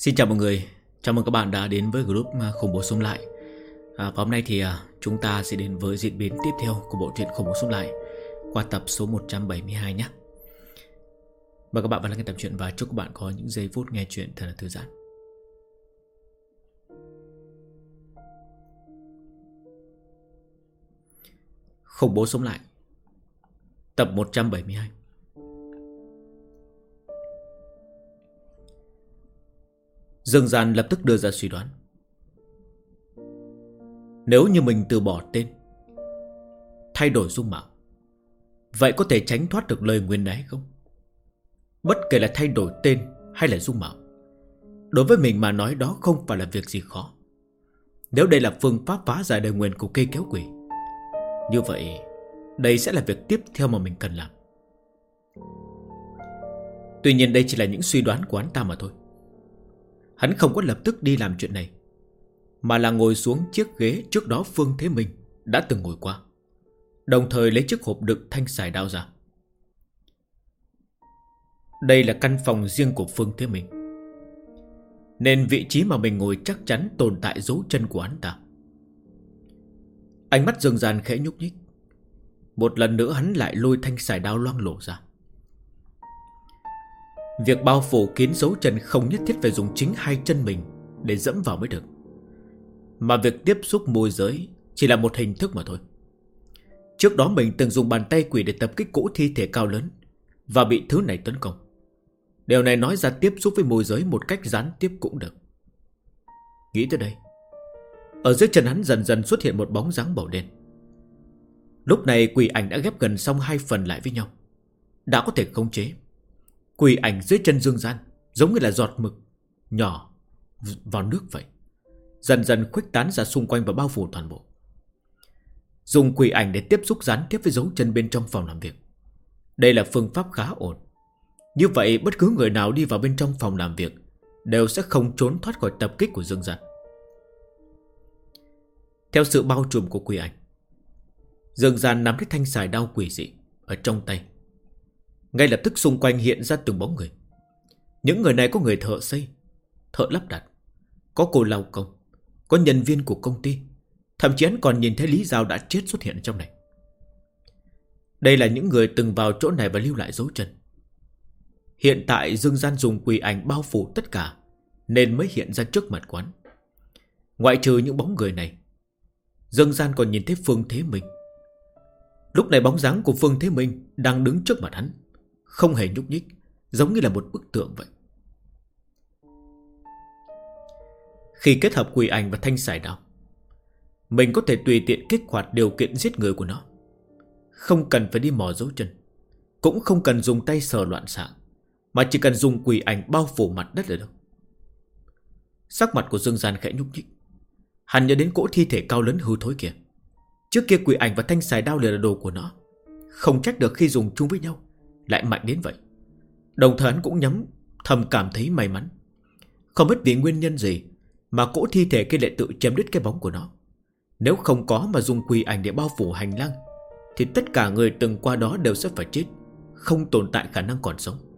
Xin chào mọi người, chào mừng các bạn đã đến với group Khủng Bố Sống Lại. Và hôm nay thì chúng ta sẽ đến với diễn biến tiếp theo của bộ truyện Khủng Bố Sống Lại qua tập số 172 nhé. Mời các bạn vào lắng nghe tập truyện và chúc các bạn có những giây phút nghe truyện thật là thư giãn. Khủng Bố Sống Lại tập 172. Dương Gian lập tức đưa ra suy đoán. Nếu như mình từ bỏ tên, thay đổi dung mạo, vậy có thể tránh thoát được lời nguyền này không? Bất kể là thay đổi tên hay là dung mạo, đối với mình mà nói đó không phải là việc gì khó. Nếu đây là phương pháp phá giải lời nguyền của cây kéo quỷ, như vậy đây sẽ là việc tiếp theo mà mình cần làm. Tuy nhiên đây chỉ là những suy đoán của hắn ta mà thôi. Hắn không có lập tức đi làm chuyện này, mà là ngồi xuống chiếc ghế trước đó Phương Thế Minh đã từng ngồi qua, đồng thời lấy chiếc hộp đựng thanh xài đao ra. Đây là căn phòng riêng của Phương Thế Minh, nên vị trí mà mình ngồi chắc chắn tồn tại dấu chân của hắn ta. Ánh mắt Dương Gian khẽ nhúc nhích. Một lần nữa hắn lại lôi thanh xài đao loang lổ ra. Việc bao phủ kín dấu chân không nhất thiết phải dùng chính hai chân mình để dẫm vào mới được, mà việc tiếp xúc môi giới chỉ là một hình thức mà thôi. Trước đó mình từng dùng bàn tay quỷ để tập kích cỗ thi thể cao lớn và bị thứ này tấn công. Điều này nói ra tiếp xúc với môi giới một cách gián tiếp cũng được. Nghĩ tới đây, ở dưới chân hắn dần dần xuất hiện một bóng dáng màu đen. Lúc này quỷ ảnh đã ghép gần xong hai phần lại với nhau, đã có thể khống chế. Quỷ ảnh dưới chân Dương Gian giống như là giọt mực nhỏ vào nước vậy, dần dần khuếch tán ra xung quanh và bao phủ toàn bộ. Dùng quỷ ảnh để tiếp xúc gián tiếp với dấu chân bên trong phòng làm việc, đây là phương pháp khá ổn. Như vậy bất cứ người nào đi vào bên trong phòng làm việc đều sẽ không trốn thoát khỏi tập kích của Dương Gian. Theo sự bao trùm của quỷ ảnh, Dương Gian nắm lấy thanh xài đao quỷ dị ở trong tay. Ngay lập tức xung quanh hiện ra từng bóng người. Những người này có người thợ xây, thợ lắp đặt, có cô lao công, có nhân viên của công ty, thậm chí hắn còn nhìn thấy Lý Giao đã chết xuất hiện trong này. Đây là những người từng vào chỗ này và lưu lại dấu chân. Hiện tại Dương Gian dùng quỷ ảnh bao phủ tất cả nên mới hiện ra trước mặt quán. Ngoại trừ những bóng người này, Dương Gian còn nhìn thấy Phương Thế Minh. Lúc này bóng dáng của Phương Thế Minh đang đứng trước mặt hắn, không hề nhúc nhích, giống như là một bức tượng vậy. Khi kết hợp quỷ ảnh và thanh xài đao, mình có thể tùy tiện kích hoạt điều kiện giết người của nó. Không cần phải đi mò dấu chân, cũng không cần dùng tay sờ loạn xạ, mà chỉ cần dùng quỷ ảnh bao phủ mặt đất là được. Sắc mặt của Dương Gian khẽ nhúc nhích. Hắn nhớ đến cỗ thi thể cao lớn hư thối kia. Trước kia quỷ ảnh và thanh xài đao là đồ của nó, không trách được khi dùng chung với nhau lại mạnh đến vậy. Đồng thời hắn cũng thầm cảm thấy may mắn. Không biết vì nguyên nhân gì mà cỗ thi thể kia lại tự chém đứt cái bóng của nó. Nếu không có mà dùng quỷ ảnh để bao phủ hành lang, thì tất cả người từng qua đó đều sẽ phải chết, không tồn tại khả năng còn sống.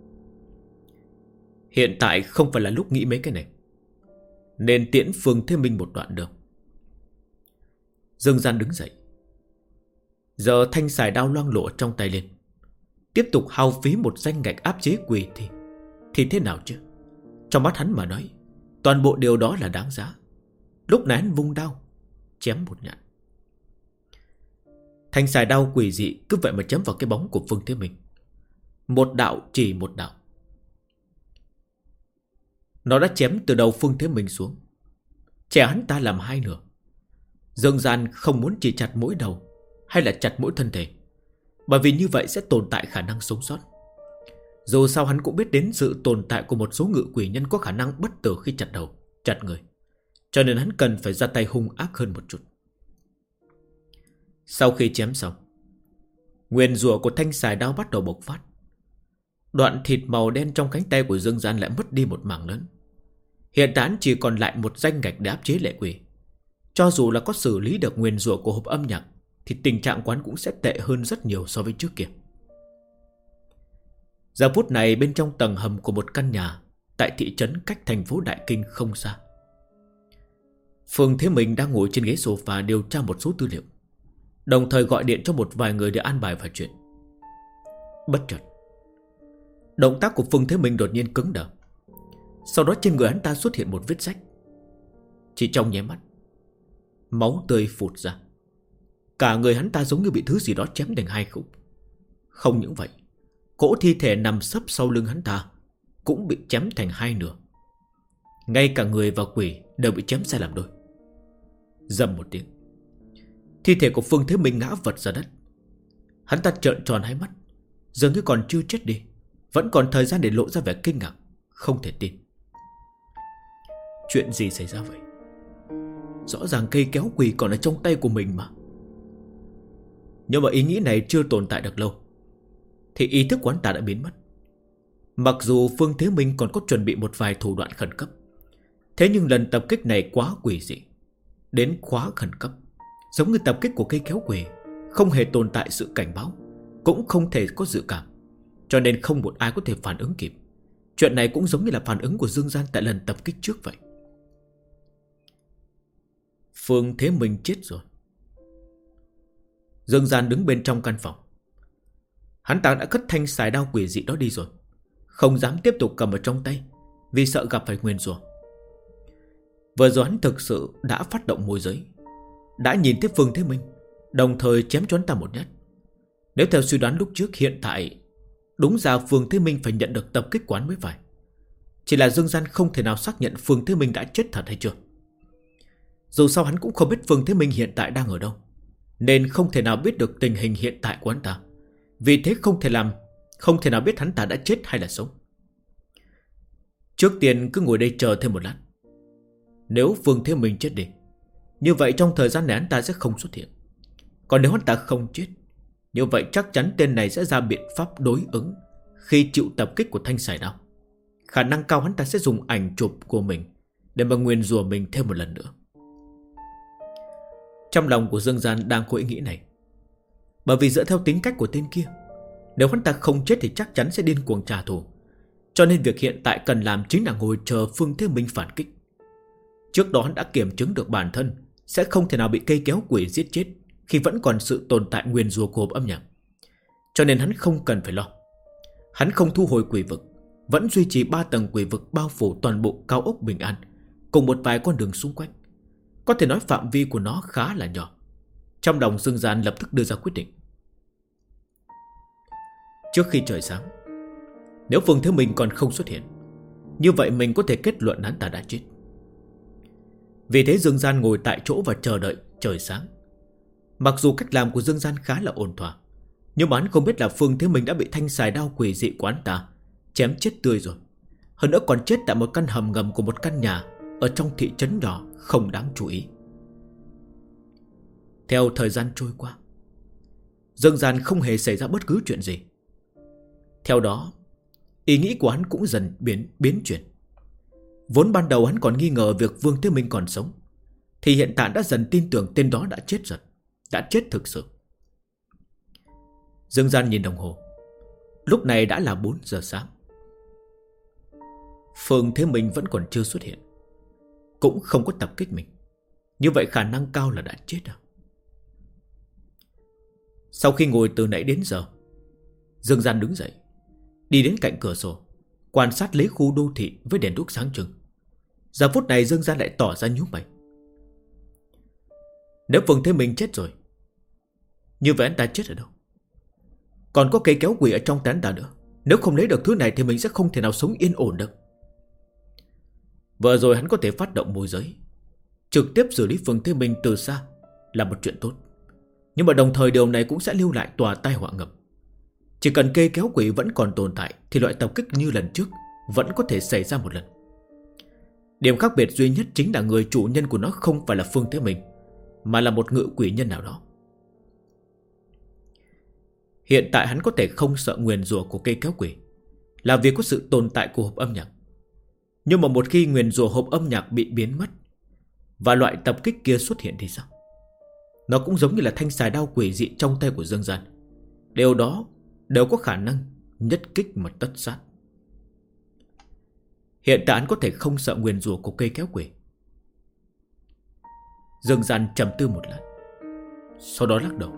Hiện tại không phải là lúc nghĩ mấy cái này, nên tiễn Phương Thế Minh một đoạn đường. Dương Gian đứng dậy, giờ thanh xài đao loang lổ trong tay lên, tiếp tục hao phí một danh ngạch áp chế quỷ thì thế nào chứ? Trong mắt hắn mà nói, toàn bộ điều đó là đáng giá. Lúc này hắn vung đao chém một nhát. Thanh xài đao quỷ dị cứ vậy mà chém vào cái bóng của Phương Thế Minh. Một đạo chỉ một đạo. Nó đã chém từ đầu Phương Thế Minh xuống, chẻ hắn ta làm hai nửa. Dương Gian không muốn chỉ chặt mỗi đầu hay là chặt mỗi thân thể, bởi vì như vậy sẽ tồn tại khả năng sống sót. Dù sao hắn cũng biết đến sự tồn tại của một số ngự quỷ nhân có khả năng bất tử khi chặt đầu, chặt người, cho nên hắn cần phải ra tay hung ác hơn một chút. Sau khi chém xong, nguyền rủa của thanh xài đao bắt đầu bộc phát. Đoạn thịt màu đen trong cánh tay của Dương Gian lại mất đi một mảng lớn. Hiện tại chỉ còn lại một danh ngạch để áp chế lệ quỷ. Cho dù là có xử lý được nguyền rủa của hộp âm nhạc, thì tình trạng quán cũng sẽ tệ hơn rất nhiều so với trước kia. Giờ phút này bên trong tầng hầm của một căn nhà, tại thị trấn cách thành phố Đại Kinh không xa. Phương Thế Minh đang ngồi trên ghế sofa điều tra một số tư liệu, đồng thời gọi điện cho một vài người để an bài vài chuyện. Bất chợt, động tác của Phương Thế Minh đột nhiên cứng đờ. Sau đó trên người hắn ta xuất hiện một vết rách. Chỉ trong nháy mắt, máu tươi phụt ra. Cả người hắn ta giống như bị thứ gì đó chém thành hai khúc. Không những vậy, cỗ thi thể nằm sấp sau lưng hắn ta cũng bị chém thành hai nửa. Ngay cả người và quỷ đều bị chém ra làm đôi. Rầm một tiếng, thi thể của Phương Thế Minh ngã vật ra đất. Hắn ta trợn tròn hai mắt, dường như còn chưa chết đi, vẫn còn thời gian để lộ ra vẻ kinh ngạc, không thể tin. Chuyện gì xảy ra vậy? Rõ ràng cây kéo quỷ còn ở trong tay của mình mà. Nhưng mà ý nghĩ này chưa tồn tại được lâu thì ý thức của hắn ta đã biến mất. Mặc dù Phương Thế Minh còn có chuẩn bị một vài thủ đoạn khẩn cấp, thế nhưng lần tập kích này quá quỷ dị, đến quá khẩn cấp, giống như tập kích của cây kéo quỷ, không hề tồn tại sự cảnh báo, cũng không thể có dự cảm, cho nên không một ai có thể phản ứng kịp. Chuyện này cũng giống như là phản ứng của Dương Gian tại lần tập kích trước vậy. Phương Thế Minh chết rồi. Dương Gian đứng bên trong căn phòng. Hắn ta đã cất thanh xài đao quỷ dị đó đi rồi, không dám tiếp tục cầm ở trong tay, vì sợ gặp phải nguyền rủa. Vừa rồi hắn thực sự đã phát động môi giới, đã nhìn thấy Phương Thế Minh, đồng thời chém cho hắn ta một nhát. Nếu theo suy đoán lúc trước, hiện tại đúng ra Phương Thế Minh phải nhận được tập kích quán mới phải. Chỉ là Dương Gian không thể nào xác nhận Phương Thế Minh đã chết thật hay chưa. Dù sao hắn cũng không biết Phương Thế Minh hiện tại đang ở đâu, nên không thể nào biết được tình hình hiện tại của hắn ta. Vì thế không thể nào biết hắn ta đã chết hay là sống. Trước tiên cứ ngồi đây chờ thêm một lát. Nếu Phương Thế Minh chết đi, như vậy trong thời gian này hắn ta sẽ không xuất hiện. Còn nếu hắn ta không chết, như vậy chắc chắn tên này sẽ ra biện pháp đối ứng khi chịu tập kích của thanh xài đao. Khả năng cao hắn ta sẽ dùng ảnh chụp của mình để mà nguyền rủa mình thêm một lần nữa. Trong lòng của Dương Gian đang có ý nghĩ này, bởi vì dựa theo tính cách của tên kia, nếu hắn ta không chết thì chắc chắn sẽ điên cuồng trả thù. Cho nên việc hiện tại cần làm chính là ngồi chờ Phương Thế Minh phản kích. Trước đó hắn đã kiểm chứng được bản thân sẽ không thể nào bị cây kéo quỷ giết chết khi vẫn còn sự tồn tại nguyền rủa của hộp âm nhạc. Cho nên hắn không cần phải lo. Hắn không thu hồi quỷ vực, vẫn duy trì 3 tầng quỷ vực bao phủ toàn bộ cao ốc Bình An, cùng một vài con đường xung quanh. Có thể nói phạm vi của nó khá là nhỏ. Trong lòng Dương Gian lập tức đưa ra quyết định. Trước khi trời sáng, nếu Phương Thế Minh còn không xuất hiện, như vậy mình có thể kết luận hắn ta đã chết. Vì thế Dương Gian ngồi tại chỗ và chờ đợi trời sáng. Mặc dù cách làm của Dương Gian khá là ổn thỏa, nhưng mà hắn không biết là Phương Thế Minh đã bị thanh xài đao quỷ dị của hắn ta chém chết tươi rồi. Hơn nữa còn chết tại một căn hầm ngầm của một căn nhà ở trong thị trấn nhỏ không đáng chú ý. Theo thời gian trôi qua, Dương Gian không hề xảy ra bất cứ chuyện gì. Theo đó, ý nghĩ của hắn cũng dần biến chuyển. Vốn ban đầu hắn còn nghi ngờ việc Vương Thế Minh còn sống, thì hiện tại đã dần tin tưởng tên đó đã chết rồi, đã chết thực sự. Dương Gian nhìn đồng hồ, lúc này đã là 4 giờ sáng. Phương Thế Minh vẫn còn chưa xuất hiện, cũng không có tập kích mình. Như vậy khả năng cao là đã chết à? Sau khi ngồi từ nãy đến giờ, Dương Gian đứng dậy, đi đến cạnh cửa sổ, quan sát lấy khu đô thị với đèn đuốc sáng trưng. Giờ phút này Dương Gian lại tỏ ra nhíu mày. Nếu Phương Thế Minh chết rồi, như vậy anh ta chết ở đâu? Còn có cây kéo quỷ ở trong tay anh ta nữa. Nếu không lấy được thứ này thì mình sẽ không thể nào sống yên ổn được. Vừa rồi hắn có thể phát động môi giới, trực tiếp xử lý Phương Thế Minh từ xa là một chuyện tốt. Nhưng mà đồng thời điều này cũng sẽ lưu lại tòa tai họa ngầm. Chỉ cần cây kéo quỷ vẫn còn tồn tại thì loại tập kích như lần trước vẫn có thể xảy ra một lần. Điểm khác biệt duy nhất chính là người chủ nhân của nó không phải là Phương Thế Minh, mà là một ngự quỷ nhân nào đó. Hiện tại hắn có thể không sợ nguyền rủa của cây kéo quỷ là vì có sự tồn tại của hộp âm nhạc. Nhưng mà một khi nguyền rủa hộp âm nhạc bị biến mất và loại tập kích kia xuất hiện thì sao? Nó cũng giống như là thanh xài đao quỷ dị trong tay của Dương Gian. Điều đó đều có khả năng nhất kích mà tất sát. Hiện tại hắn có thể không sợ nguyền rủa của cây kéo quỷ. Dương Gian trầm tư một lát, sau đó lắc đầu.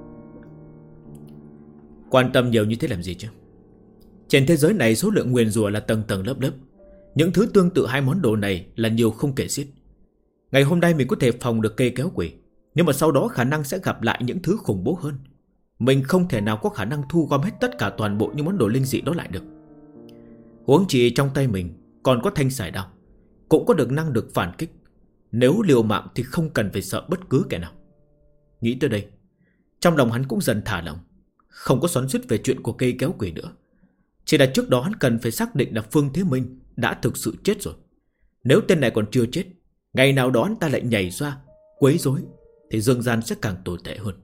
Quan tâm nhiều như thế làm gì chứ? Trên thế giới này số lượng nguyền rủa là tầng tầng lớp lớp. Những thứ tương tự hai món đồ này là nhiều không kể xiết. Ngày hôm nay mình có thể phòng được cây kéo quỷ, nhưng mà sau đó khả năng sẽ gặp lại những thứ khủng bố hơn. Mình không thể nào có khả năng thu gom hết tất cả toàn bộ những món đồ linh dị đó lại được. Huống chi trong tay mình còn có thanh sải đao, cũng có được năng lực phản kích. Nếu liều mạng thì không cần phải sợ bất cứ kẻ nào. Nghĩ tới đây, trong lòng hắn cũng dần thả lỏng, không có xoắn xuýt về chuyện của cây kéo quỷ nữa. Chỉ là trước đó hắn cần phải xác định là Phương Thế Minh đã thực sự chết rồi. Nếu tên này còn chưa chết, ngày nào đó hắn ta lại nhảy ra quấy rối, thì Dương Gian sẽ càng tồi tệ hơn.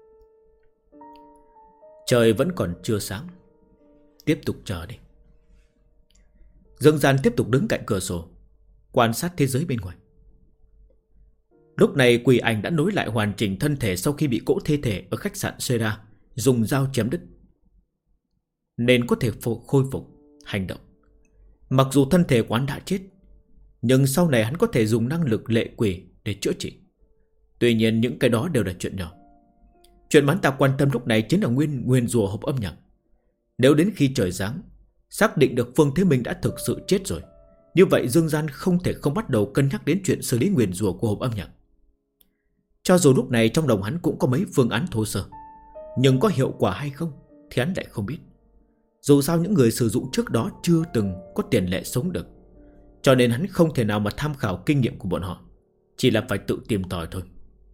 Trời vẫn còn chưa sáng, tiếp tục chờ đi. Dương Gian tiếp tục đứng cạnh cửa sổ, quan sát thế giới bên ngoài. Lúc này quỷ ảnh đã nối lại hoàn chỉnh thân thể sau khi bị cỗ thi thể ở khách sạn Sera dùng dao chém đứt, nên có thể khôi phục hành động. Mặc dù thân thể của hắn đã chết, nhưng sau này hắn có thể dùng năng lực lệ quỷ để chữa trị. Tuy nhiên những cái đó đều là chuyện nhỏ. Chuyện mà hắn ta quan tâm lúc này chính là nguyên rùa hộp âm nhạc. Nếu đến khi trời giáng xác định được Phương Thế Minh đã thực sự chết rồi, như vậy Dương Gian không thể không bắt đầu cân nhắc đến chuyện xử lý nguyền rủa của hộp âm nhạc. Cho dù lúc này trong lòng hắn cũng có mấy phương án thô sơ, nhưng có hiệu quả hay không thì hắn lại không biết. Dù sao những người sử dụng trước đó chưa từng có tiền lệ sống được, cho nên hắn không thể nào mà tham khảo kinh nghiệm của bọn họ, chỉ là phải tự tìm tòi thôi.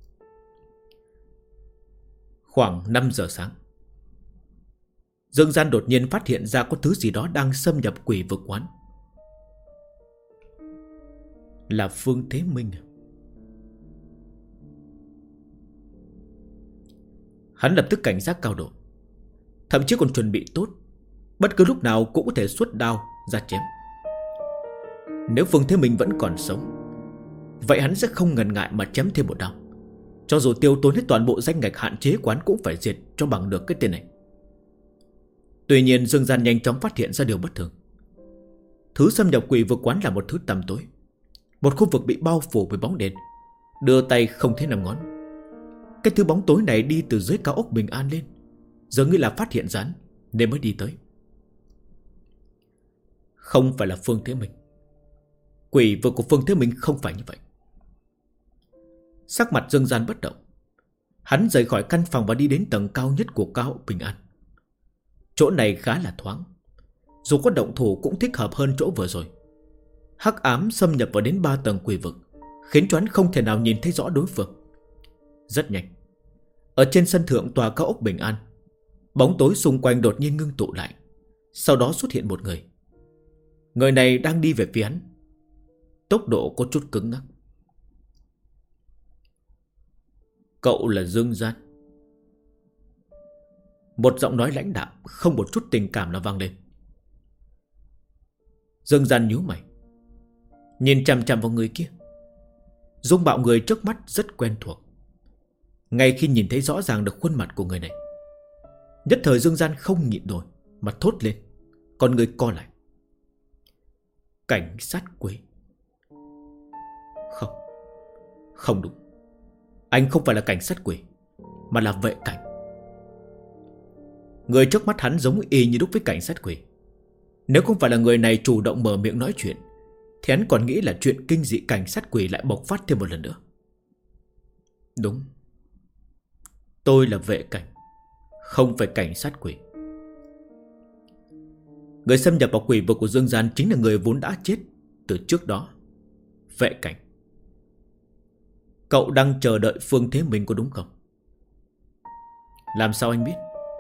Khoảng 5 giờ sáng, Dương Gian đột nhiên phát hiện ra có thứ gì đó đang xâm nhập quỷ vực quán. Là Phương Thế Minh. Hắn lập tức cảnh giác cao độ, thậm chí còn chuẩn bị tốt, bất cứ lúc nào cũng có thể xuất đao ra chém. Nếu Phương Thế Minh vẫn còn sống, vậy hắn sẽ không ngần ngại mà chém thêm một đao. Cho dù tiêu tốn hết toàn bộ danh ngạch hạn chế quán cũng phải diệt cho bằng được cái tên này. Tuy nhiên Dương Gian nhanh chóng phát hiện ra điều bất thường. Thứ xâm nhập quỷ vực quán là một thứ tăm tối, một khu vực bị bao phủ bởi bóng đèn, đưa tay không thấy năm ngón. Cái thứ bóng tối này đi từ dưới cao ốc Bình An lên, dường như là phát hiện rán nên mới đi tới. Không phải là Phương Thế Minh. Quỷ vực của Phương Thế Minh không phải như vậy. Sắc mặt Dương Gian bất động. Hắn rời khỏi căn phòng và đi đến tầng cao nhất của cao ốc Bình An. Chỗ này khá là thoáng, dù có động thủ cũng thích hợp hơn chỗ vừa rồi. Hắc ám xâm nhập vào đến 3 tầng quỷ vực, khiến cho hắn không thể nào nhìn thấy rõ đối phương. Rất nhanh, ở trên sân thượng tòa cao ốc Bình An, bóng tối xung quanh đột nhiên ngưng tụ lại. Sau đó xuất hiện một người. Người này đang đi về phía hắn, tốc độ có chút cứng ngắc. Cậu là Dương Gian. Một giọng nói lãnh đạm, không một chút tình cảm nào vang lên. Dương Gian nhíu mày, nhìn chằm chằm vào người kia. Dung mạo người trước mắt rất quen thuộc. Ngay khi nhìn thấy rõ ràng được khuôn mặt của người này, nhất thời Dương Gian không nhịn nổi mà thốt lên, con người co lại. Cảnh sát quỷ. Không, không đúng. Anh không phải là cảnh sát quỷ, mà là vệ cảnh. Người trước mắt hắn giống y như đúc với cảnh sát quỷ. Nếu không phải là người này chủ động mở miệng nói chuyện, thì hắn còn nghĩ là chuyện kinh dị cảnh sát quỷ lại bộc phát thêm một lần nữa. Đúng, tôi là vệ cảnh, không phải cảnh sát quỷ. Người xâm nhập vào quỷ vực của Dương Gian chính là người vốn đã chết từ trước đó. Vệ cảnh. Cậu đang chờ đợi Phương Thế Minh có đúng không? Làm sao anh biết?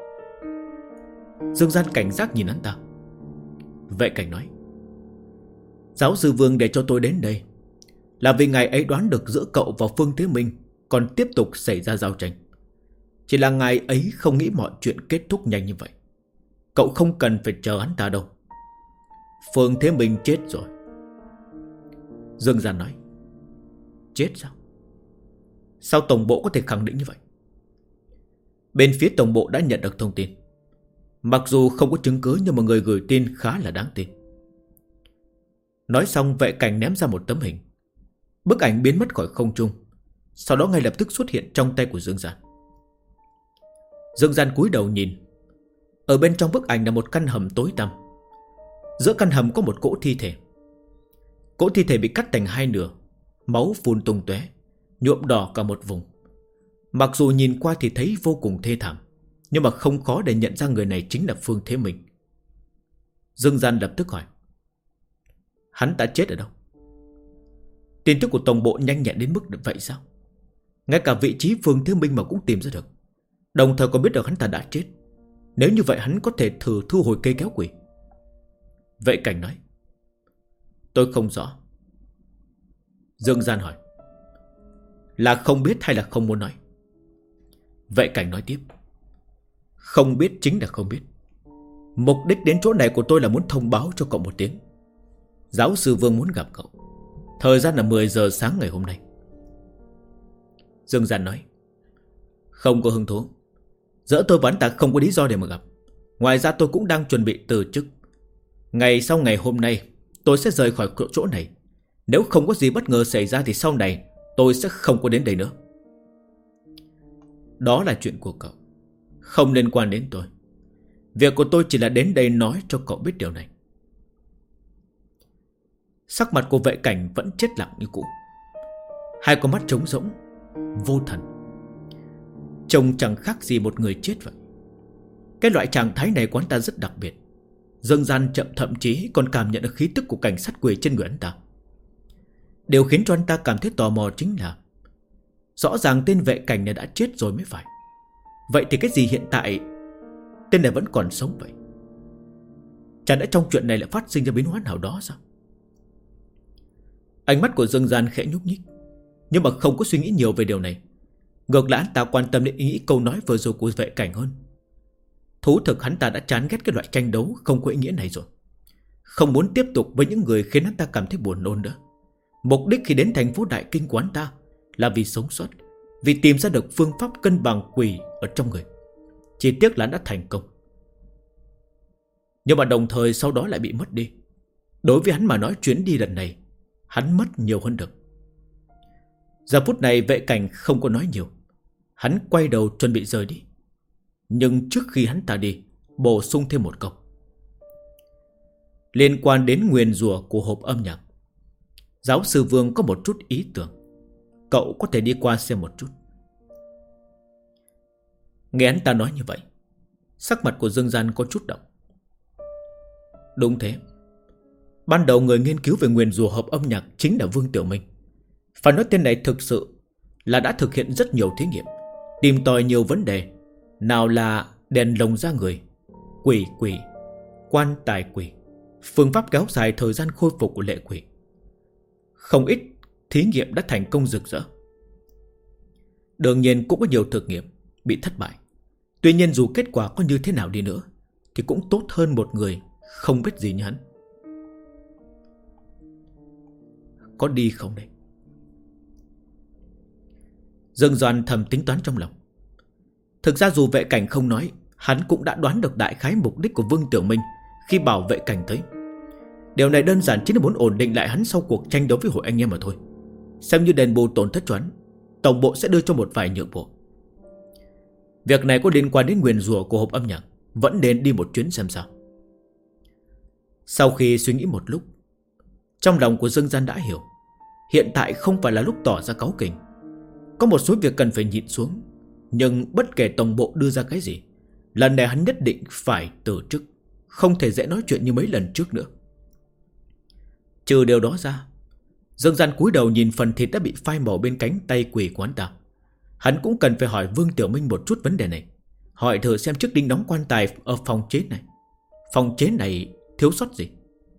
Dương Gian cảnh giác nhìn hắn ta. Vệ cảnh nói, giáo sư Vương để cho tôi đến đây là vì ngài ấy đoán được giữa cậu và Phương Thế Minh còn tiếp tục xảy ra giao tranh. Chỉ là ngài ấy không nghĩ mọi chuyện kết thúc nhanh như vậy. Cậu không cần phải chờ hắn ta đâu. Phương Thế Minh chết rồi. Dương Gian nói, chết sao? Sao tổng bộ có thể khẳng định như vậy? Bên phía tổng bộ đã nhận được thông tin. Mặc dù không có chứng cứ, nhưng mà người gửi tin khá là đáng tin. Nói xong Vệ Cảnh ném ra một tấm hình. Bức ảnh biến mất khỏi không trung, sau đó ngay lập tức xuất hiện trong tay của Dương Gian. Dương Gian cúi đầu nhìn. Ở bên trong bức ảnh là một căn hầm tối tăm. Giữa căn hầm có một cỗ thi thể. Cỗ thi thể bị cắt thành hai nửa, máu phun tung tóe, nhuộm đỏ cả một vùng. Mặc dù nhìn qua thì thấy vô cùng thê thảm, nhưng mà không khó để nhận ra người này chính là Phương Thế Minh. Dương Gian lập tức hỏi: hắn đã chết ở đâu? Tin tức của tổng bộ nhanh nhẹn đến mức vậy sao? Ngay cả vị trí Phương Thế Minh mà cũng tìm ra được, đồng thời còn biết được hắn ta đã chết. Nếu như vậy hắn có thể thử thu hồi cây kéo quỷ. Vệ Cảnh nói: tôi không rõ. Dương Gian hỏi: là không biết hay là không muốn nói? Vệ Cảnh nói tiếp: không biết chính là không biết. Mục đích đến chỗ này của tôi là muốn thông báo cho cậu một tiếng. Giáo sư Vương muốn gặp cậu. Thời gian là 10 giờ sáng ngày hôm nay. Dương Gian nói: không có hứng thú. Giữa tôi và anh ta không có lý do để mà gặp. Ngoài ra tôi cũng đang chuẩn bị từ chức. Ngày sau ngày hôm nay tôi sẽ rời khỏi chỗ này. Nếu không có gì bất ngờ xảy ra thì sau này tôi sẽ không có đến đây nữa. Đó là chuyện của cậu, không liên quan đến tôi. Việc của tôi chỉ là đến đây nói cho cậu biết điều này. Sắc mặt của Vệ Cảnh vẫn chết lặng như cũ. Hai con mắt trống rỗng, vô thần. Trông chẳng khác gì một người chết vậy. Cái loại trạng thái này của anh ta rất đặc biệt. Dương Gian thậm chí còn cảm nhận được khí tức của cảnh sát quỷ trên người anh ta. Điều khiến cho anh ta cảm thấy tò mò chính là rõ ràng tên Vệ Cảnh này đã chết rồi mới phải. Vậy thì cái gì hiện tại tên này vẫn còn sống vậy? Chẳng lẽ trong chuyện này lại phát sinh ra biến hóa nào đó sao? Ánh mắt của Dương Gian khẽ nhúc nhích, nhưng mà không có suy nghĩ nhiều về điều này. Ngược lại anh ta quan tâm đến ý nghĩ câu nói vừa rồi của Vệ Cảnh hơn. Thú thực hắn ta đã chán ghét cái loại tranh đấu không có ý nghĩa này rồi. Không muốn tiếp tục với những người khiến hắn ta cảm thấy buồn nôn nữa. Mục đích khi đến thành phố Đại Kinh của hắn ta là vì sống sót, vì tìm ra được phương pháp cân bằng quỷ ở trong người. Chỉ tiếc là hắn đã thành công, nhưng mà đồng thời sau đó lại bị mất đi. Đối với hắn mà nói, chuyến đi lần này hắn mất nhiều hơn được. Giờ phút này Vệ Cảnh không có nói nhiều. Hắn quay đầu chuẩn bị rời đi. Nhưng trước khi hắn ta đi, bổ sung thêm một câu. Liên quan đến nguyền rủa của hộp âm nhạc, giáo sư Vương có một chút ý tưởng. Cậu có thể đi qua xem một chút. Nghe hắn ta nói như vậy, sắc mặt của Dương Gian có chút động. Đúng thế. Ban đầu người nghiên cứu về nguyền rủa hộp âm nhạc chính là Vương Tiểu Minh. Phải nói tên này thực sự là đã thực hiện rất nhiều thí nghiệm, tìm tòi nhiều vấn đề. Nào là đèn lồng ra người, quỷ quỷ, quan tài quỷ, phương pháp kéo dài thời gian khôi phục của lệ quỷ. Không ít thí nghiệm đã thành công rực rỡ. Đương nhiên cũng có nhiều thực nghiệm bị thất bại. Tuy nhiên dù kết quả có như thế nào đi nữa thì cũng tốt hơn một người không biết gì như hắn. Có đi không đây? Dương Doan thầm tính toán trong lòng. Thực ra dù Vệ Cảnh không nói, hắn cũng đã đoán được đại khái mục đích của Vương Tiểu Minh khi bảo Vệ Cảnh tới. Điều này đơn giản chính là muốn ổn định lại hắn sau cuộc tranh đấu với hội anh em mà thôi. Xem như đền bù tổn thất cho hắn, tổng bộ sẽ đưa cho một vài nhượng bộ. Việc này có liên quan đến nguyền rủa của hộp âm nhạc, vẫn nên đi một chuyến xem sao. Sau khi suy nghĩ một lúc, trong lòng của Dương Gian đã hiểu, hiện tại không phải là lúc tỏ ra cáu kỉnh. Có một số việc cần phải nhịn xuống. Nhưng bất kể tổng bộ đưa ra cái gì, lần này hắn nhất định phải từ chức, không thể dễ nói chuyện như mấy lần trước nữa. Trừ điều đó ra, Dương Gian cúi đầu nhìn phần thịt đã bị phai màu bên cánh tay quỷ của hắn ta. Hắn cũng cần phải hỏi Vương Tiểu Minh một chút vấn đề này. Hỏi thử xem chiếc đinh đóng quan tài ở phòng chế này, phòng chế này thiếu sót gì.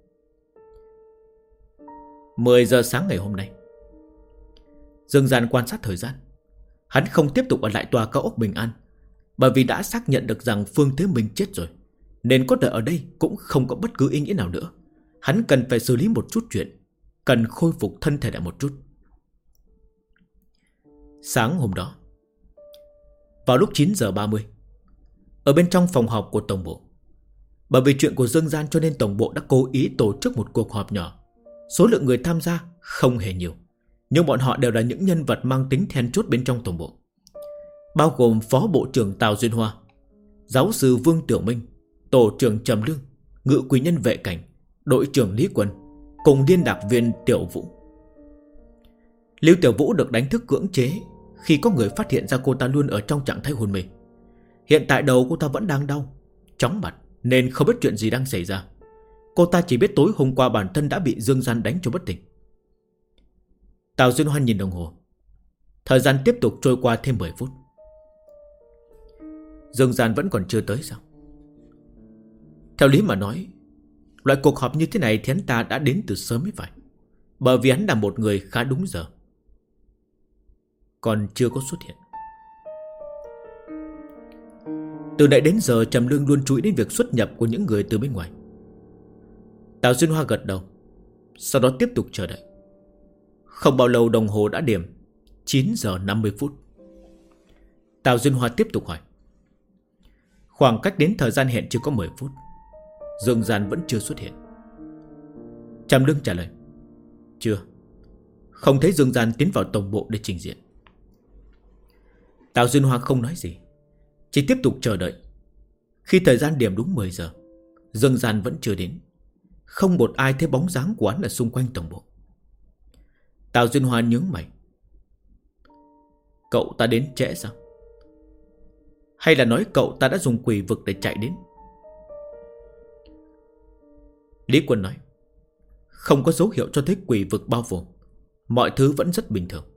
10 giờ sáng ngày hôm nay. Dương Gian quan sát thời gian. Hắn không tiếp tục ở lại tòa cao ốc Bình An, bởi vì đã xác nhận được rằng Phương Thế Minh chết rồi, nên có đợi ở đây cũng không có bất cứ ý nghĩa nào nữa. Hắn cần phải xử lý một chút chuyện, cần khôi phục thân thể lại một chút. Sáng hôm đó, vào lúc 9 giờ 30, ở bên trong phòng họp của tổng bộ. Bởi vì chuyện của Dương Gian cho nên tổng bộ đã cố ý tổ chức một cuộc họp nhỏ, Số lượng người tham gia không hề nhiều, nhưng bọn họ đều là những nhân vật mang tính then chốt bên trong tổng bộ, bao gồm Phó Bộ trưởng Tào Duyên Hoa, Giáo sư Vương Tiểu Minh, Tổ trưởng Trầm Lương, Ngự quý nhân vệ cảnh, Đội trưởng Lý Quân, cùng liên lạc viên Tiểu Vũ. Lưu Tiểu Vũ được đánh thức cưỡng chế khi có người phát hiện ra cô ta luôn ở trong trạng thái hôn mê. Hiện tại đầu cô ta vẫn đang đau, chóng mặt, nên không biết chuyện gì đang xảy ra. Cô ta chỉ biết tối hôm qua bản thân đã bị Dương Gian đánh cho bất tỉnh. Tào Duyên Hoa nhìn đồng hồ. Thời gian tiếp tục trôi qua thêm 10 phút. Dương Gian vẫn còn chưa tới sao? Theo lý mà nói, loại cuộc họp như thế này thì hắn ta đã đến từ sớm mới phải, bởi vì hắn là một người khá đúng giờ. Còn chưa có xuất hiện. Từ nãy đến giờ Trầm Lương luôn chú ý đến việc xuất nhập của những người từ bên ngoài. Tào Duyên Hoa gật đầu, sau đó tiếp tục chờ đợi. Không bao lâu đồng hồ đã điểm 9 giờ 50 phút. Tào Duyên Hoa tiếp tục hỏi. Khoảng cách đến thời gian hẹn chưa có 10 phút. Dương Gian vẫn chưa xuất hiện. Trầm Lương trả lời. Chưa. Không thấy Dương Gian tiến vào tổng bộ để trình diện. Tào Duyên Hoa không nói gì, chỉ tiếp tục chờ đợi. Khi thời gian điểm đúng 10 giờ, Dương Gian vẫn chưa đến. Không một ai thấy bóng dáng của hắn ở xung quanh tổng bộ. Tào Duyên Hoa nhướng mày. Cậu ta đến trễ sao? Hay là nói cậu ta đã dùng quỷ vực để chạy đến? Lý Quân nói. Không có dấu hiệu cho thấy quỷ vực bao phủ. Mọi thứ vẫn rất bình thường.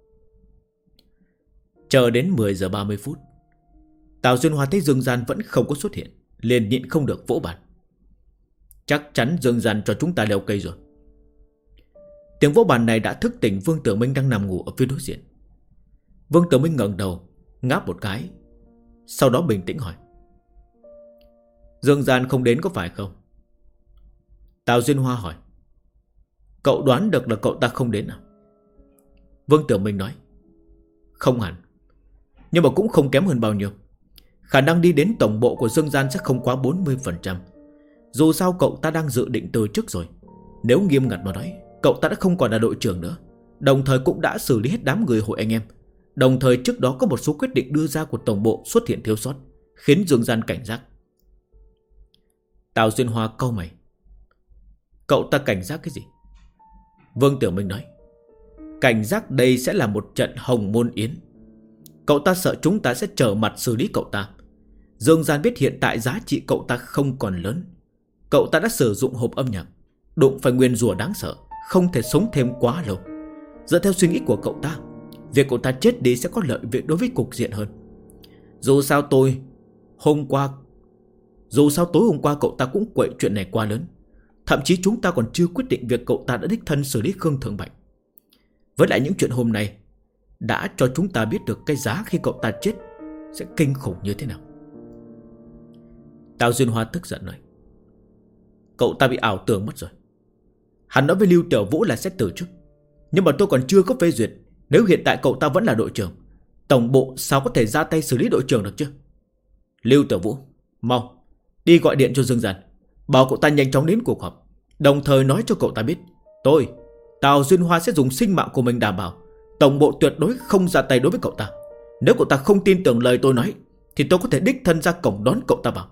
Chờ đến 10 giờ 30 phút, Tào Duyên Hoa thấy Dương Gian vẫn không có xuất hiện, liền nhịn không được vỗ bàn. Chắc chắn Dương Gian cho chúng ta leo cây rồi. Tiếng vỗ bàn này đã thức tỉnh Vương Tử Minh đang nằm ngủ ở phía đối diện. Vương Tử Minh ngẩng đầu, ngáp một cái, sau đó bình tĩnh hỏi. Dương Gian không đến có phải không? Tào Duyên Hoa hỏi. Cậu đoán được là cậu ta không đến à? Vương Tử Minh nói. Không hẳn, nhưng mà cũng không kém hơn bao nhiêu. Khả năng đi đến tổng bộ của Dương Gian sẽ không quá 40%. Dù sao cậu ta đang dự định từ chức rồi. Nếu nghiêm ngặt mà nói, cậu ta đã không còn là đội trưởng nữa, đồng thời cũng đã xử lý hết đám người hội anh em. Đồng thời trước đó có một số quyết định đưa ra của tổng bộ xuất hiện thiếu sót, khiến Dương Gian cảnh giác. Tào Duyên Hoa cau mày. Cậu ta cảnh giác cái gì? Vương Tiểu Minh nói. Cảnh giác đây sẽ là một trận hồng môn yến. Cậu ta sợ chúng ta sẽ trở mặt xử lý cậu ta. Dương Gian biết hiện tại giá trị cậu ta không còn lớn. Cậu ta đã sử dụng hộp âm nhạc, đụng phải nguyên rủa đáng sợ, không thể sống thêm quá lâu. Dựa theo suy nghĩ của cậu ta, việc cậu ta chết đi sẽ có lợi việc đối với cục diện hơn. Dù sao tối hôm qua cậu ta cũng quậy chuyện này quá lớn. Thậm chí chúng ta còn chưa quyết định việc cậu ta đã đích thân xử lý Khương Thượng Bạch. Với lại những chuyện hôm nay đã cho chúng ta biết được cái giá khi cậu ta chết sẽ kinh khủng như thế nào. Tào Duyên Hoa tức giận nói. Cậu ta bị ảo tưởng mất rồi. Hắn nói với Lưu Tiểu Vũ là sẽ từ chức, nhưng mà tôi còn chưa có phê duyệt. Nếu hiện tại cậu ta vẫn là đội trưởng, tổng bộ sao có thể ra tay xử lý đội trưởng được chứ? Lưu Tiểu Vũ, mau đi gọi điện cho Dương Gian, bảo cậu ta nhanh chóng đến cuộc họp. Đồng thời nói cho cậu ta biết tôi, Tào Duyên Hoa, sẽ dùng sinh mạng của mình đảm bảo tổng bộ tuyệt đối không ra tay đối với cậu ta. Nếu cậu ta không tin tưởng lời tôi nói thì tôi có thể đích thân ra cổng đón cậu ta vào.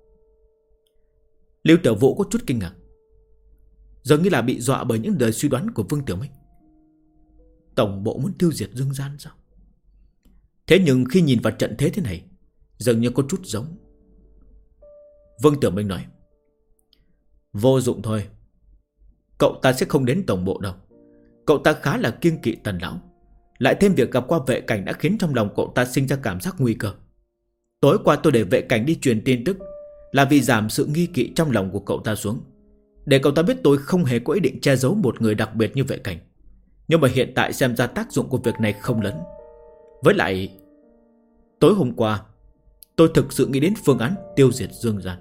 Lưu Tiểu Vũ có chút kinh ngạc, dường như là bị dọa bởi những lời suy đoán của Vương Tiểu Minh. Tổng bộ muốn tiêu diệt Dương Gian sao? Thế nhưng khi nhìn vào trận thế thế này, dường như có chút giống. Vương Tiểu Minh nói. Vô dụng thôi. Cậu ta sẽ không đến tổng bộ đâu. Cậu ta khá là kiêng kỵ Tần lão. Lại thêm việc gặp qua vệ cảnh đã khiến trong lòng cậu ta sinh ra cảm giác nguy cơ. Tối qua tôi để vệ cảnh đi truyền tin tức là vì giảm sự nghi kỵ trong lòng của cậu ta xuống, để cậu ta biết tôi không hề có ý định che giấu một người đặc biệt như vệ cảnh. Nhưng mà hiện tại xem ra tác dụng của việc này không lớn. Với lại tối hôm qua tôi thực sự nghĩ đến phương án tiêu diệt Dương Gian.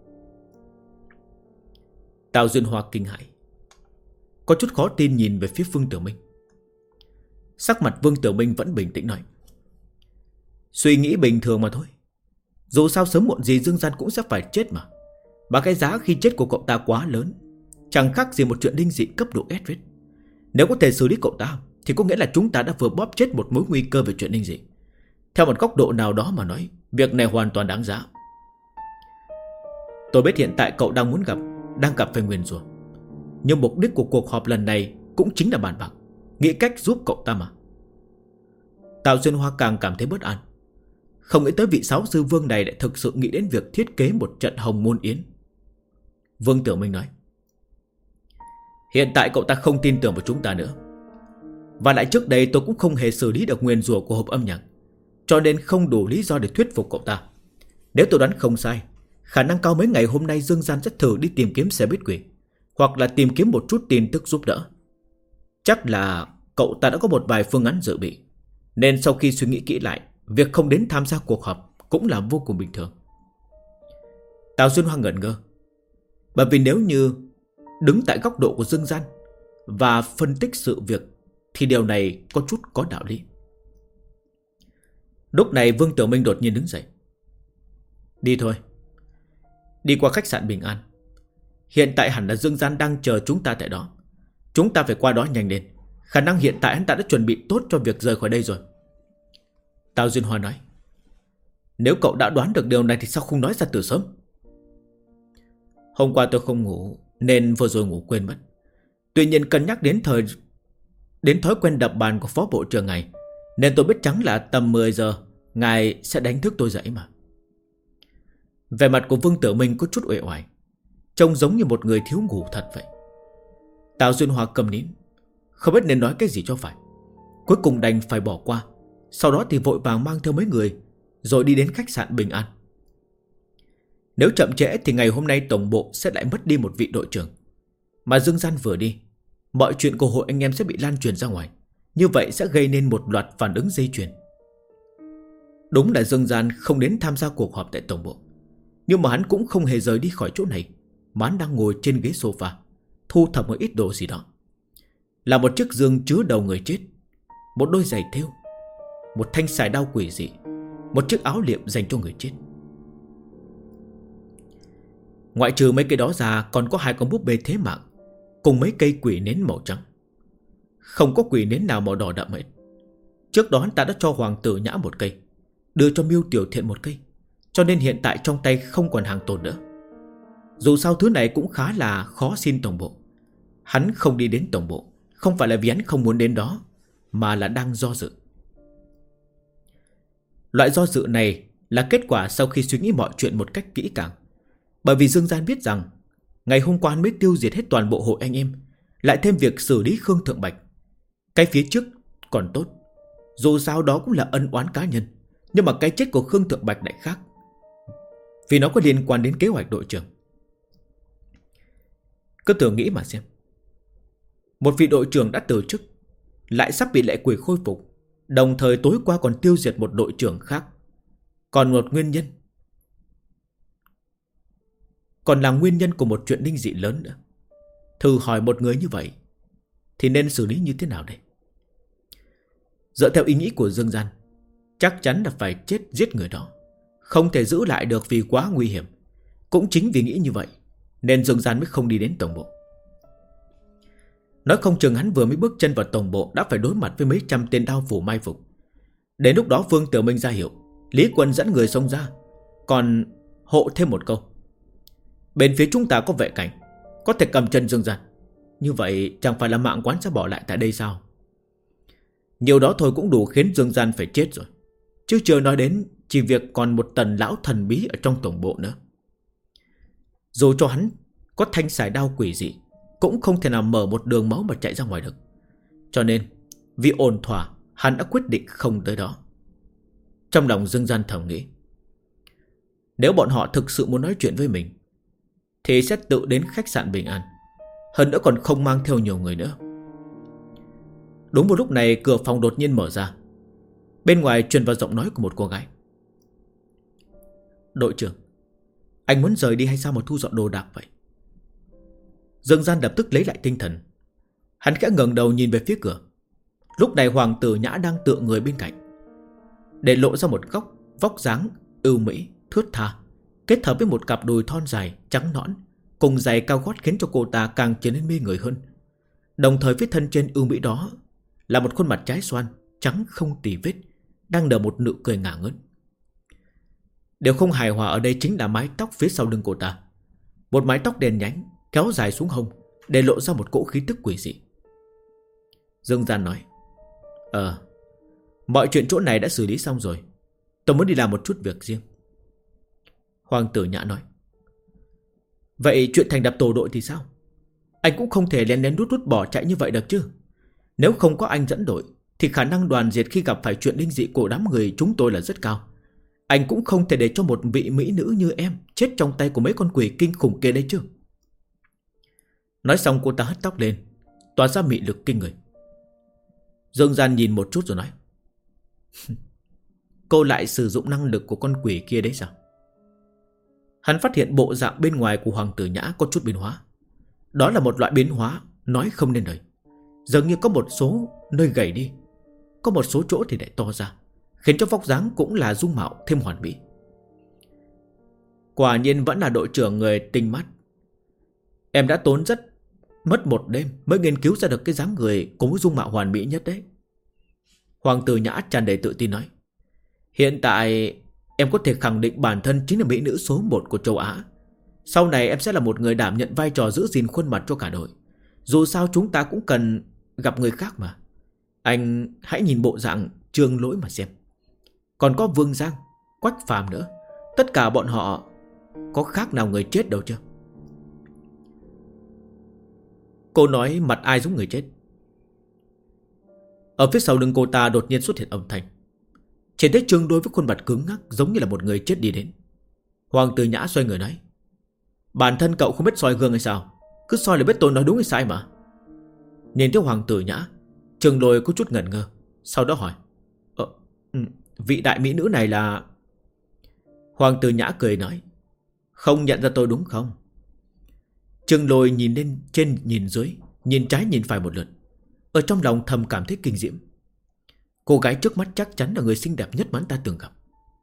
Tào Duyên Hoa kinh hãi, có chút khó tin nhìn về phía Vương Tiểu Minh. Sắc mặt Vương Tiểu Minh vẫn bình tĩnh nói. Suy nghĩ bình thường mà thôi. Dù sao sớm muộn gì Dương Gian cũng sẽ phải chết mà cái giá khi chết của cậu ta quá lớn, chẳng khác gì một chuyện linh dị cấp độ S. Nếu có thể xử lý cậu ta thì có nghĩa là chúng ta đã vừa bóp chết một mối nguy cơ về chuyện linh dị. Theo một góc độ nào đó mà nói, việc này hoàn toàn đáng giá. Tôi biết hiện tại cậu đang gặp phải nguyền rủa, nhưng mục đích của cuộc họp lần này cũng chính là bàn bạc, nghĩ cách giúp cậu ta mà. Tào Xuyên Hoa càng cảm thấy bất an. Không nghĩ tới vị giáo sư Vương này lại thực sự nghĩ đến việc thiết kế một trận hồng môn yến. Vương Tiểu Minh nói: hiện tại cậu ta không tin tưởng vào chúng ta nữa. Và lại trước đây tôi cũng không hề xử lý được nguyền rủa của hộp âm nhạc, cho nên không đủ lý do để thuyết phục cậu ta. Nếu tôi đoán không sai, khả năng cao mấy ngày hôm nay Dương Gian sẽ thử đi tìm kiếm xe buýt quỷ, hoặc là tìm kiếm một chút tin tức giúp đỡ. Chắc là cậu ta đã có một vài phương án dự bị, nên sau khi suy nghĩ kỹ lại, việc không đến tham gia cuộc họp cũng là vô cùng bình thường. Tào Xuyên Hoa ngẩn ngơ, bởi vì nếu như đứng tại góc độ của Dương Gian và phân tích sự việc thì điều này có chút có đạo lý. Lúc này Vương Tiểu Minh đột nhiên đứng dậy: đi thôi, đi qua khách sạn Bình An. Hiện tại hẳn là Dương Gian đang chờ chúng ta tại đó. Chúng ta phải qua đó nhanh lên. Khả năng hiện tại hắn ta đã chuẩn bị tốt cho việc rời khỏi đây rồi. Tào Duyên Hoa nói: nếu cậu đã đoán được điều này thì sao không nói ra từ sớm? Hôm qua tôi không ngủ, nên vừa rồi ngủ quên mất. Tuy nhiên cân nhắc đến thói quen đập bàn của phó bộ trưởng ngài, nên tôi biết chắn là tầm 10 giờ ngài sẽ đánh thức tôi dậy mà. Vẻ mặt của Vương Tử Minh có chút uể oải, trông giống như một người thiếu ngủ thật vậy. Tào Duyên Hoa cầm nín, không biết nên nói cái gì cho phải. Cuối cùng đành phải bỏ qua. Sau đó thì vội vàng mang theo mấy người, rồi đi đến khách sạn Bình An. Nếu chậm trễ thì ngày hôm nay tổng bộ sẽ lại mất đi một vị đội trưởng. Mà Dương Gian vừa đi, mọi chuyện của hội anh em sẽ bị lan truyền ra ngoài. Như vậy sẽ gây nên một loạt phản ứng dây chuyền. Đúng là Dương Gian không đến tham gia cuộc họp tại tổng bộ, nhưng mà hắn cũng không hề rời đi khỏi chỗ này, mà hắn đang ngồi trên ghế sofa, thu thập một ít đồ gì đó. Là một chiếc giường chứa đầu người chết, một đôi giày thêu, một thanh xài đao quỷ dị, một chiếc áo liệm dành cho người chết. Ngoại trừ mấy cái đó ra, còn có 2 con búp bê thế mạng cùng mấy cây quỷ nến màu trắng. Không có quỷ nến nào màu đỏ đậm hết. Trước đó ta đã cho Hoàng Tử Nhã một cây, đưa cho Miêu Tiểu Thiện một cây, cho nên hiện tại trong tay không còn hàng tồn nữa. Dù sao thứ này cũng khá là khó xin tổng bộ. Hắn không đi đến tổng bộ không phải là vì hắn không muốn đến đó, mà là đang do dự. Loại do dự này là kết quả sau khi suy nghĩ mọi chuyện một cách kỹ càng. Bởi vì Dương Gian biết rằng ngày hôm qua hắn mới tiêu diệt hết toàn bộ hội anh em, lại thêm việc xử lý Khương Thượng Bạch. Cái phía trước còn tốt, dù sao đó cũng là ân oán cá nhân. Nhưng mà cái chết của Khương Thượng Bạch lại khác, vì nó có liên quan đến kế hoạch đội trưởng. Cứ thử nghĩ mà xem, một vị đội trưởng đã từ chức, lại sắp bị lệ quỷ khôi phục, đồng thời tối qua còn tiêu diệt một đội trưởng khác, còn một nguyên nhân, còn là nguyên nhân của một chuyện linh dị lớn nữa. Thử hỏi một người như vậy thì nên xử lý như thế nào đây? Dựa theo ý nghĩ của Dương Gian, chắc chắn là phải chết giết người đó, không thể giữ lại được vì quá nguy hiểm. Cũng chính vì nghĩ như vậy nên Dương Gian mới không đi đến tổng bộ. Nói không chừng hắn vừa mới bước chân vào tổng bộ đã phải đối mặt với mấy trăm tên đao phủ mai phục. Đến lúc đó Vương Tiểu Minh ra hiệu, Lý Quân dẫn người xông ra, còn hộ thêm một câu: bên phía chúng ta có vệ cảnh, có thể cầm chân Dương Gian. Như vậy chẳng phải là mạng quán sẽ bỏ lại tại đây sao? Nhiều đó thôi cũng đủ khiến Dương Gian phải chết rồi, chứ chưa nói đến chỉ việc còn một tần lão thần bí ở trong tổng bộ nữa. Dù cho hắn có thanh xài đao quỷ dị, cũng không thể nào mở một đường máu mà chạy ra ngoài được. Cho nên vì ổn thỏa, hắn đã quyết định không tới đó. Trong lòng Dương Gian thầm nghĩ, nếu bọn họ thực sự muốn nói chuyện với mình thì sẽ tự đến khách sạn Bình An, hơn nữa còn không mang theo nhiều người nữa. Đúng vào lúc này cửa phòng đột nhiên mở ra. Bên ngoài truyền vào giọng nói của một cô gái: đội trưởng, anh muốn rời đi hay sao mà thu dọn đồ đạc vậy? Dương Gian lập tức lấy lại tinh thần. Hắn khẽ ngẩng đầu nhìn về phía cửa. Lúc này Hoàng Tử Nhã đang tựa người bên cạnh, để lộ ra một góc vóc dáng ưu mỹ thướt tha, kết hợp với một cặp đùi thon dài trắng nõn cùng giày cao gót khiến cho cô ta càng trở nên mê người hơn. Đồng thời phía thân trên ưu mỹ đó là một khuôn mặt trái xoan, trắng không tì vết, đang nở một nụ cười ngả ngớn. Điều không hài hòa ở đây chính là mái tóc phía sau lưng cô ta. Một mái tóc đen nhánh kéo dài xuống hông, để lộ ra một cỗ khí tức quỷ dị. Dương Gian nói: mọi chuyện chỗ này đã xử lý xong rồi, tôi muốn đi làm một chút việc riêng. Hoàng Tử Nhã nói: vậy chuyện thành lập tổ đội thì sao? Anh cũng không thể lén lén rút rút bỏ chạy như vậy được chứ. Nếu không có anh dẫn đội thì khả năng đoàn diệt khi gặp phải chuyện linh dị của đám người chúng tôi là rất cao. Anh cũng không thể để cho một vị mỹ nữ như em chết trong tay của mấy con quỷ kinh khủng kia đấy chứ. Nói xong cô ta hất tóc lên, tỏa ra mị lực kinh người. Dương Gian nhìn một chút rồi nói: cô lại sử dụng năng lực của con quỷ kia đấy sao? Hắn phát hiện bộ dạng bên ngoài của Hoàng Tử Nhã có chút biến hóa. Đó là một loại biến hóa nói không nên lời. Dường như có một số nơi gầy đi, có một số chỗ thì lại to ra, khiến cho vóc dáng cũng là dung mạo thêm hoàn mỹ. Quả nhiên vẫn là đội trưởng người tinh mắt. Em đã tốn mất một đêm mới nghiên cứu ra được cái dáng người có dung mạo hoàn mỹ nhất đấy. Hoàng Tử Nhã tràn đầy tự tin nói: hiện tại em có thể khẳng định bản thân chính là mỹ nữ số 1 của châu Á. Sau này em sẽ là một người đảm nhận vai trò giữ gìn khuôn mặt cho cả đội. Dù sao chúng ta cũng cần gặp người khác mà. Anh hãy nhìn bộ dạng Trương Lỗi mà xem. Còn có Vương Giang, Quách Phàm nữa. Tất cả bọn họ có khác nào người chết đâu chứ. Cô nói mặt ai giống người chết? Ở phía sau lưng cô ta đột nhiên xuất hiện âm thanh. Chỉ thấy Trương Lỗi với khuôn mặt cứng ngắc giống như là một người chết đi đến. Hoàng Tử Nhã xoay người nói: bản thân cậu không biết soi gương hay sao? Cứ soi là biết tôi nói đúng hay sai mà. Nhìn thấy Hoàng Tử Nhã, Trương Lỗi có chút ngẩn ngơ, sau đó hỏi: vị đại mỹ nữ này là... Hoàng Tử Nhã cười nói: không nhận ra tôi đúng không? Trương Lỗi nhìn lên trên nhìn dưới, nhìn trái nhìn phải một lượt, ở trong lòng thầm cảm thấy kinh diễm. Cô gái trước mắt chắc chắn là người xinh đẹp nhất mà hắn ta từng gặp.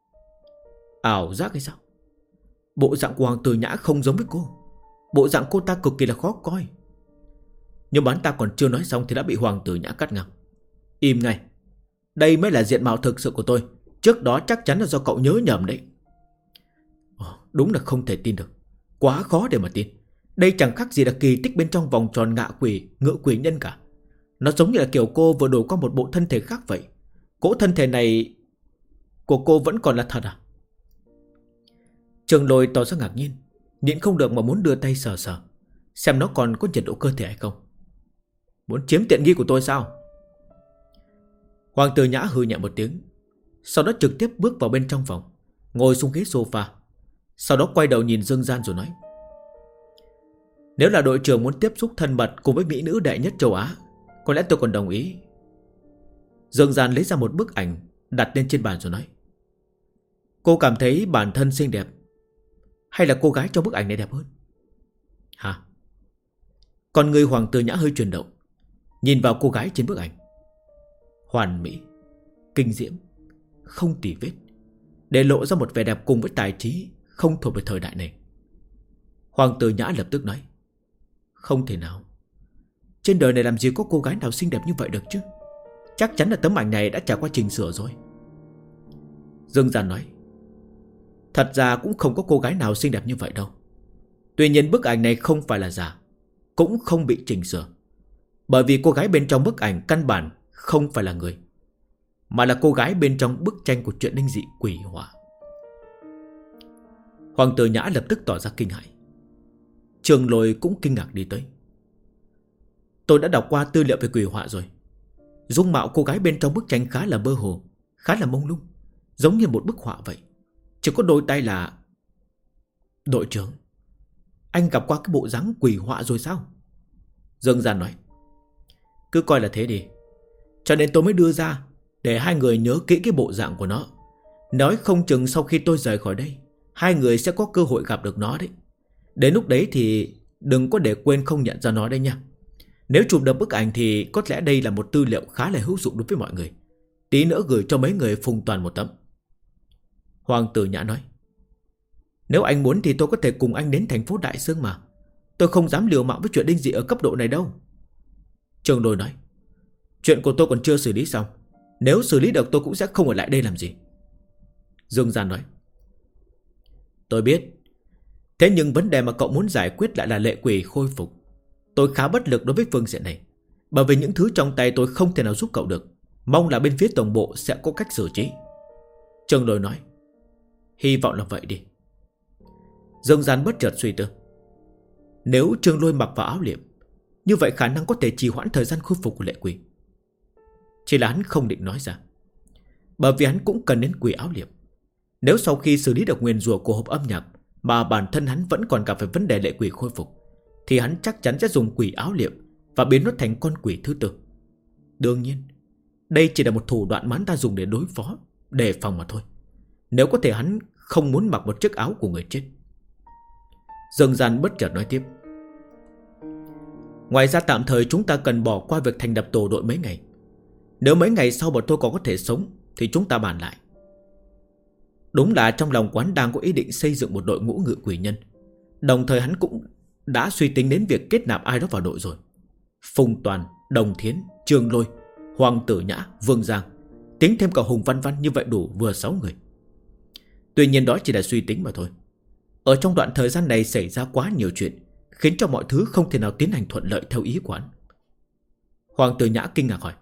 Ảo giác hay sao? Bộ dạng của Hoàng Tử Nhã không giống với cô. Bộ dạng cô ta cực kỳ là khó coi. Nhưng hắn ta còn chưa nói xong thì đã bị Hoàng Tử Nhã cắt ngang: im ngay. Đây mới là diện mạo thực sự của tôi. Trước đó chắc chắn là do cậu nhớ nhầm đấy. Đúng là không thể tin được. Quá khó để mà tin. Đây chẳng khác gì là kỳ tích bên trong vòng tròn ngựa quỷ nhân cả. Nó giống như là kiểu cô vừa đổi qua một bộ thân thể khác vậy. Cỗ thân thể này của cô vẫn còn là thật à? Trường Lôi tỏ ra ngạc nhiên, nhịn không được mà muốn đưa tay sờ sờ, xem nó còn có nhiệt độ cơ thể hay không. Muốn chiếm tiện nghi của tôi sao? Hoàng Tử Nhã hừ nhẹ một tiếng, sau đó trực tiếp bước vào bên trong phòng, ngồi xuống ghế sofa. Sau đó quay đầu nhìn Dương Gian rồi nói: nếu là đội trưởng muốn tiếp xúc thân mật cùng với mỹ nữ đệ nhất châu Á, có lẽ tôi còn đồng ý. Dương Gian lấy ra một bức ảnh đặt lên trên bàn rồi nói: cô cảm thấy bản thân xinh đẹp hay là cô gái trong bức ảnh này đẹp hơn? Hả? Còn người Hoàng Tử Nhã hơi chuyển động, nhìn vào cô gái trên bức ảnh. Hoàn mỹ, kinh diễm, không tì vết, để lộ ra một vẻ đẹp cùng với tài trí không thuộc về thời đại này. Hoàng Tử Nhã lập tức nói: không thể nào. Trên đời này làm gì có cô gái nào xinh đẹp như vậy được chứ? Chắc chắn là tấm ảnh này đã trải qua chỉnh sửa rồi. Dương Gian nói: thật ra cũng không có cô gái nào xinh đẹp như vậy đâu. Tuy nhiên bức ảnh này không phải là giả, cũng không bị chỉnh sửa, bởi vì cô gái bên trong bức ảnh căn bản không phải là người, mà là cô gái bên trong bức tranh của chuyện linh dị quỷ hỏa. Hoàng Tử Nhã lập tức tỏ ra kinh hãi. Trường Lôi cũng kinh ngạc đi tới: tôi đã đọc qua tư liệu về quỷ họa rồi. Dung mạo cô gái bên trong bức tranh khá là mơ hồ, khá là mông lung, giống như một bức họa vậy. Chỉ có đôi tay là... Đội trưởng, anh gặp qua cái bộ dáng quỷ họa rồi sao? Dương Gian nói: cứ coi là thế đi. Cho nên tôi mới đưa ra để hai người nhớ kỹ cái bộ dạng của nó. Nói không chừng sau khi tôi rời khỏi đây, hai người sẽ có cơ hội gặp được nó đấy. Đến lúc đấy thì đừng có để quên không nhận ra nó đây nha. Nếu chụp được bức ảnh thì có lẽ đây là một tư liệu khá là hữu dụng đối với mọi người. Tí nữa gửi cho mấy người Phùng Toàn một tấm. Hoàng Tử Nhã nói: nếu anh muốn thì tôi có thể cùng anh đến thành phố Đại Sương mà. Tôi không dám liều mạng với chuyện linh dị ở cấp độ này đâu. Trường Lôi nói: Chuyện của tôi còn chưa xử lý xong, nếu xử lý được tôi cũng sẽ không ở lại đây làm gì. Dương Gian nói: Tôi biết. Thế nhưng vấn đề mà cậu muốn giải quyết lại là lệ quỷ khôi phục. Tôi khá bất lực đối với phương diện này, bởi vì những thứ trong tay tôi không thể nào giúp cậu được. Mong là bên phía tổng bộ sẽ có cách xử trí. Trường Lôi nói: Hy vọng là vậy đi. Dương Gian bất chợt suy tư. Nếu Trường Lôi mặc vào áo liệm, như vậy khả năng có thể trì hoãn thời gian khôi phục của lệ quỷ. Chỉ là hắn không định nói ra, bởi vì hắn cũng cần đến quỷ áo liệm. Nếu sau khi xử lý được nguyền rủa của hộp âm nhạc mà bản thân hắn vẫn còn gặp phải vấn đề lệ quỷ khôi phục, thì hắn chắc chắn sẽ dùng quỷ áo liệm và biến nó thành con quỷ thứ tư. Đương nhiên, đây chỉ là một thủ đoạn mà hắn ta dùng để đối phó, đề phòng mà thôi. Nếu có thể hắn không muốn mặc một chiếc áo của người chết. Dương Gian bất chợt nói tiếp: Ngoài ra tạm thời chúng ta cần bỏ qua việc thành lập tổ đội mấy ngày. Nếu mấy ngày sau bọn tôi còn có thể sống thì chúng ta bàn lại. Đúng là trong lòng quán đang có ý định xây dựng một đội ngũ ngự quỷ nhân. Đồng thời hắn cũng đã suy tính đến việc kết nạp ai đó vào đội rồi. Phùng Toàn, Đồng Thiến, Trương Lôi, Hoàng Tử Nhã, Vương Giang, tính thêm cả Hùng Văn Văn, như vậy đủ vừa 6 người. Tuy nhiên đó chỉ là suy tính mà thôi. Ở trong đoạn thời gian này xảy ra quá nhiều chuyện, khiến cho mọi thứ không thể nào tiến hành thuận lợi theo ý của hắn. Hoàng Tử Nhã kinh ngạc hỏi: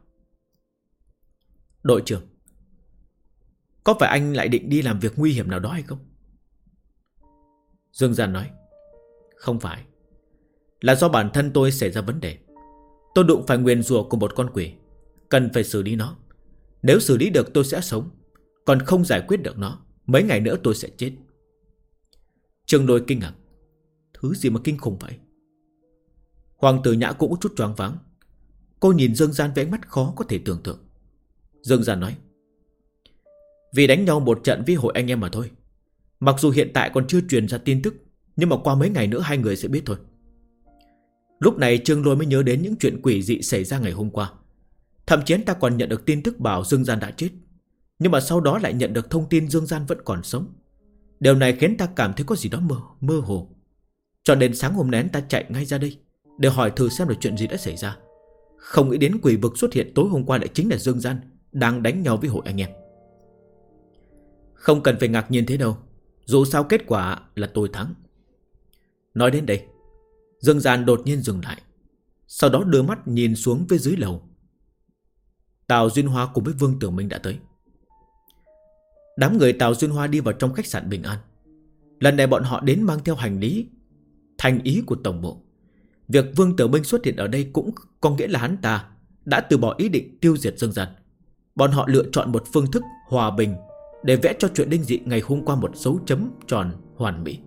Đội trưởng, có phải anh lại định đi làm việc nguy hiểm nào đó hay không? Dương Gian nói: Không phải. Là do bản thân tôi xảy ra vấn đề. Tôi đụng phải nguyền rủa của một con quỷ, cần phải xử lý nó. Nếu xử lý được tôi sẽ sống, còn không giải quyết được nó, mấy ngày nữa tôi sẽ chết. Trương Lôi kinh ngạc: Thứ gì mà kinh khủng vậy? Hoàng Tử Nhã cũng có chút choáng váng. Cô nhìn Dương Gian với ánh mắt khó có thể tưởng tượng. Dương Gian nói: Vì đánh nhau một trận với hội anh em mà thôi. Mặc dù hiện tại còn chưa truyền ra tin tức, nhưng mà qua mấy ngày nữa hai người sẽ biết thôi. Lúc này Trương Lôi mới nhớ đến những chuyện quỷ dị xảy ra ngày hôm qua. Thậm chí ta còn nhận được tin tức bảo Dương Gian đã chết, nhưng mà sau đó lại nhận được thông tin Dương Gian vẫn còn sống. Điều này khiến ta cảm thấy có gì đó mơ hồ. Cho nên sáng hôm nay ta chạy ngay ra đây để hỏi thử xem là chuyện gì đã xảy ra. Không nghĩ đến quỷ vực xuất hiện tối hôm qua lại chính là Dương Gian đang đánh nhau với hội anh em. Không cần phải ngạc nhiên thế đâu, dù sao kết quả là tôi thắng. Nói đến đây, Dương Gian đột nhiên dừng lại, sau đó đưa mắt nhìn xuống phía dưới lầu. Tào Duyên Hoa cùng với Vương Tử Minh đã tới. Đám người Tào Duyên Hoa đi vào trong khách sạn Bình An. Lần này bọn họ đến mang theo hành lý, thành ý của tổng bộ. Việc Vương Tử Minh xuất hiện ở đây cũng có nghĩa là hắn ta đã từ bỏ ý định tiêu diệt Dương Gian. Bọn họ lựa chọn một phương thức hòa bình để vẽ cho chuyện linh dị ngày hôm qua một dấu chấm tròn hoàn mỹ.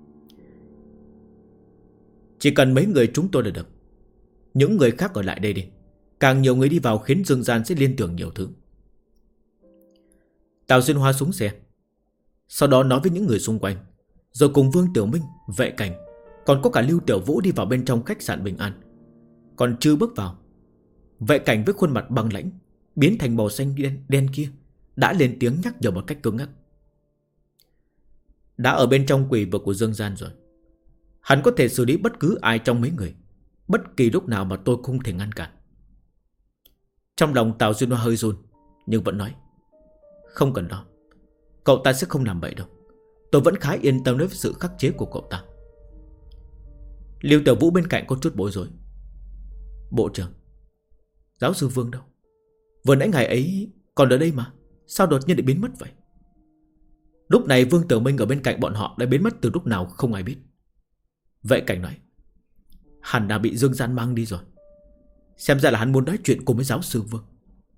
Chỉ cần mấy người chúng tôi là được. Những người khác ở lại đây đi. Càng nhiều người đi vào khiến Dương Gian sẽ liên tưởng nhiều thứ. Tào Duyên Hoa xuống xe, sau đó nói với những người xung quanh, rồi cùng Vương Tiểu Minh, Vệ Cảnh, còn có cả Lưu Tiểu Vũ đi vào bên trong khách sạn Bình An. Còn chưa bước vào, Vệ Cảnh với khuôn mặt băng lãnh biến thành màu xanh đen kia đã lên tiếng nhắc nhở một cách cứng ngắc. Đã ở bên trong quỷ vực của Dương Gian rồi, hắn có thể xử lý bất cứ ai trong mấy người, bất kỳ lúc nào mà tôi không thể ngăn cản. Trong lòng Tào Duyên Hoa hơi run, nhưng vẫn nói: Không cần lo, cậu ta sẽ không làm bậy đâu. Tôi vẫn khá yên tâm đối với sự khắc chế của cậu ta. Lưu Tiểu Vũ bên cạnh có chút bối rối: Bộ trưởng, giáo sư Vương đâu? Vừa nãy ngày ấy còn ở đây mà, sao đột nhiên lại biến mất vậy? Lúc này Vương Tử Minh ở bên cạnh bọn họ đã biến mất từ lúc nào không ai biết. Vệ Cảnh nói: Hẳn đã bị Dương Gian mang đi rồi. Xem ra là hắn muốn nói chuyện cùng với giáo sư Vương.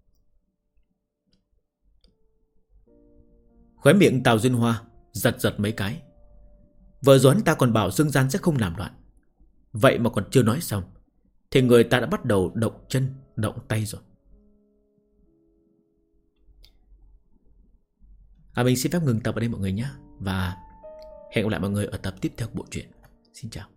Khóe miệng Tào Duyên Hoa giật giật mấy cái. Vừa rồi hắn ta còn bảo Dương Gian sẽ không làm loạn, vậy mà còn chưa nói xong thì người ta đã bắt đầu động chân động tay rồi. Mình xin phép ngừng tập ở đây mọi người nhé. Và hẹn gặp lại mọi người ở tập tiếp theo của bộ truyện. Xin chào.